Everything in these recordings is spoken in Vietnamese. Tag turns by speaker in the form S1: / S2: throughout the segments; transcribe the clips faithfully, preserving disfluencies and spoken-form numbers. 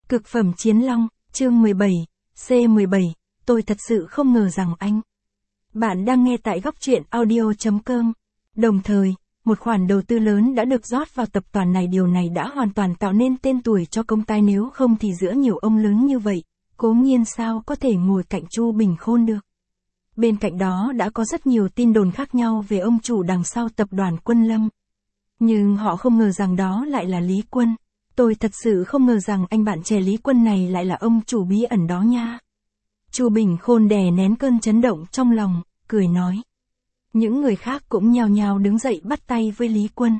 S1: Cực phẩm chiến long, chương mười bảy, C mười bảy, tôi thật sự không ngờ rằng anh. Bạn đang nghe tại góc truyện audio chấm com. Đồng thời, một khoản đầu tư lớn đã được rót vào tập đoàn này, điều này đã hoàn toàn tạo nên tên tuổi cho công ty, nếu không thì giữa nhiều ông lớn như vậy, Cố Nghiên sao có thể ngồi cạnh Chu Bình Khôn được. Bên cạnh đó đã có rất nhiều tin đồn khác nhau về ông chủ đằng sau tập đoàn Quân Lâm. Nhưng họ không ngờ rằng đó lại là Lý Quân. Tôi thật sự không ngờ rằng anh bạn trẻ Lý Quân này lại là ông chủ bí ẩn đó nha. Chu Bình Khôn đè nén cơn chấn động trong lòng, cười nói. Những người khác cũng nhao nhao đứng dậy bắt tay với Lý Quân.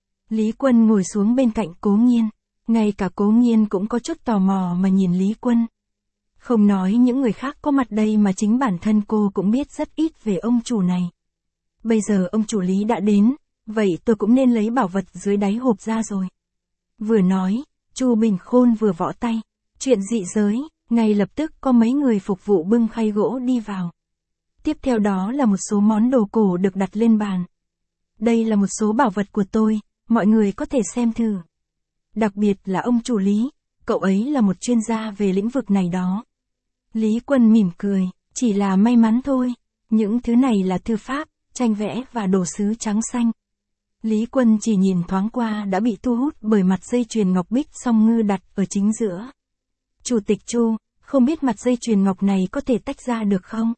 S1: Lý Quân ngồi xuống bên cạnh Cố Nghiên. Ngay cả Cố Nghiên cũng có chút tò mò mà nhìn Lý Quân. Không nói những người khác có mặt đây mà chính bản thân cô cũng biết rất ít về ông chủ này. Bây giờ ông chủ Lý đã đến, vậy tôi cũng nên lấy bảo vật dưới đáy hộp ra rồi. Vừa nói, Chu Bình Khôn vừa võ tay. Chuyện dị giới, ngay lập tức có mấy người phục vụ bưng khay gỗ đi vào. Tiếp theo đó là một số món đồ cổ được đặt lên bàn. Đây là một số bảo vật của tôi, mọi người có thể xem thử. Đặc biệt là ông chủ Lý, cậu ấy là một chuyên gia về lĩnh vực này đó. Lý Quân mỉm cười, chỉ là may mắn thôi. Những thứ này là thư pháp, tranh vẽ và đồ sứ trắng xanh. Lý Quân chỉ nhìn thoáng qua đã bị thu hút bởi mặt dây chuyền ngọc bích song ngư đặt ở chính giữa. Chủ tịch Chu, không biết mặt dây chuyền ngọc này có thể tách ra được không?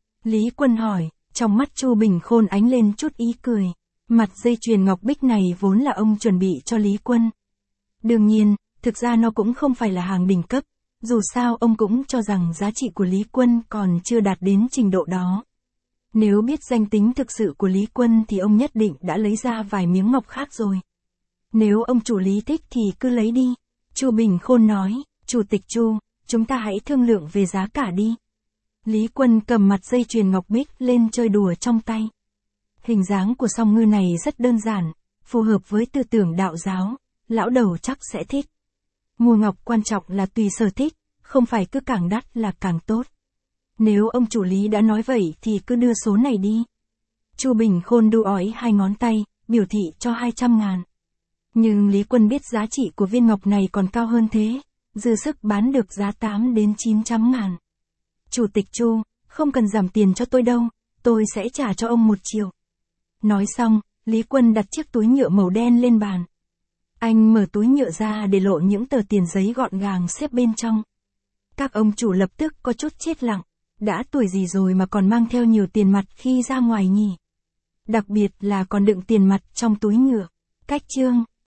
S1: Lý Quân hỏi, trong mắt Chu Bình Khôn ánh lên chút ý cười. Mặt dây chuyền ngọc bích này vốn là ông chuẩn bị cho Lý Quân. Đương nhiên, thực ra nó cũng không phải là hàng đỉnh cấp. Dù sao ông cũng cho rằng giá trị của Lý Quân còn chưa đạt đến trình độ đó. Nếu biết danh tính thực sự của Lý Quân thì ông nhất định đã lấy ra vài miếng ngọc khác rồi. Nếu ông chủ Lý thích thì cứ lấy đi. Chu Bình Khôn nói, Chủ tịch Chu, chúng ta hãy thương lượng về giá cả đi. Lý Quân cầm mặt dây chuyền ngọc bích lên chơi đùa trong tay. Hình dáng của song ngư này rất đơn giản, phù hợp với tư tưởng đạo giáo, lão đầu chắc sẽ thích. Mua ngọc quan trọng là tùy sở thích, không phải cứ càng đắt là càng tốt. Nếu ông chủ Lý đã nói vậy thì cứ đưa số này đi. Chu Bình Khôn đu ói hai ngón tay, biểu thị cho hai trăm ngàn. Nhưng Lý Quân biết giá trị của viên ngọc này còn cao hơn thế, dư sức bán được giá tám đến chín trăm ngàn. Chủ tịch Chu, không cần giảm tiền cho tôi đâu, tôi sẽ trả cho ông một triệu. Nói xong, Lý Quân đặt chiếc túi nhựa màu đen lên bàn. Anh mở túi nhựa ra để lộ những tờ tiền giấy gọn gàng xếp bên trong. Các ông chủ lập tức có chút chết lặng. Đã tuổi gì rồi mà còn mang theo nhiều tiền mặt khi ra ngoài nhỉ? Đặc biệt là còn đựng tiền mặt trong túi nhựa. Cách chương.